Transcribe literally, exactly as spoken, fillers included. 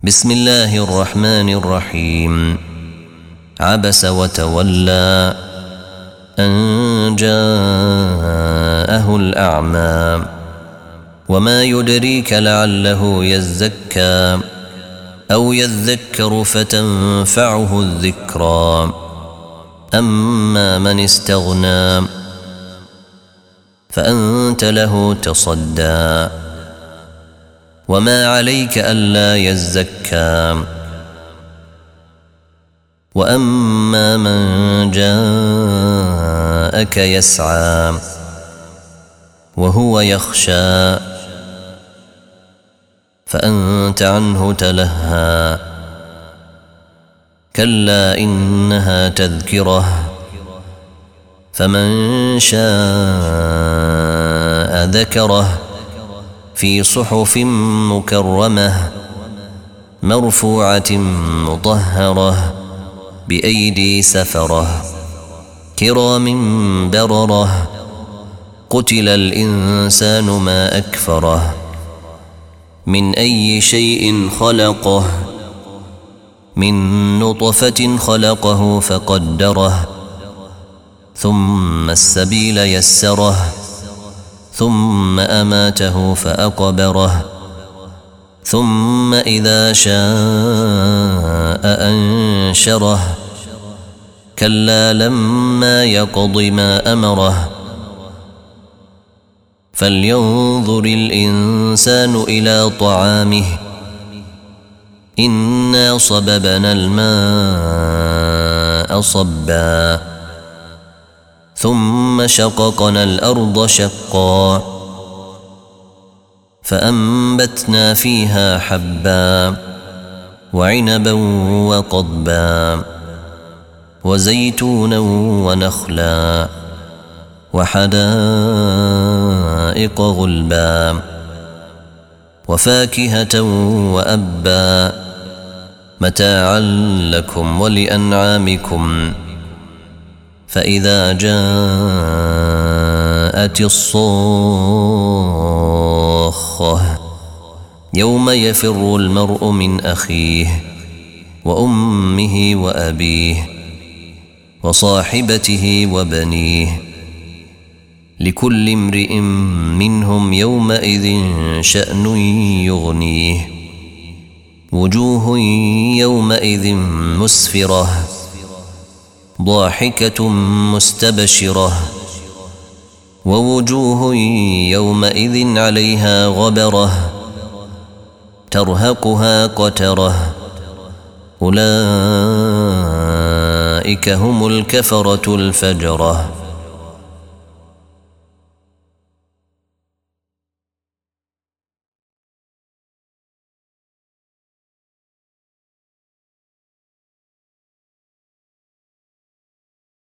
بسم الله الرحمن الرحيم. عبس وتولى أن جاءه الأعمى وما يدريك لعله يزكى أو يذكر فتنفعه الذكرى. أما من استغنى فأنت له تصدى وما عليك ألا يزكى. وأما من جاءك يسعى وهو يخشى فأنت عنه تلهى. كلا إنها تذكرة فمن شاء ذكره في صحف مكرمة مرفوعة مطهرة بأيدي سفرة كرام بررة. قتل الإنسان ما أكفره من أي شيء خلقه من نطفة خلقه فقدره ثم السبيل يسره ثم أماته فأقبره ثم إذا شاء أنشره. كلا لما يقض ما أمره فلينظر الإنسان إلى طعامه إنا صببنا الماء صبا ثم شققنا الأرض شقا فأنبتنا فيها حبا وعنبا وقضبا وزيتونا ونخلا وحدائق غلبا وفاكهة وأبا متاعا لكم ولأنعامكم. فإذا جاءت الصاخة يوم يفر المرء من أخيه وأمه وأبيه وصاحبته وبنيه لكل امرئ منهم يومئذ شأن يغنيه. وجوه يومئذ مسفرة ضاحكة مستبشرة ووجوه يومئذ عليها غبرة ترهقها قترة. أولئك هم الكفرة الفجرة.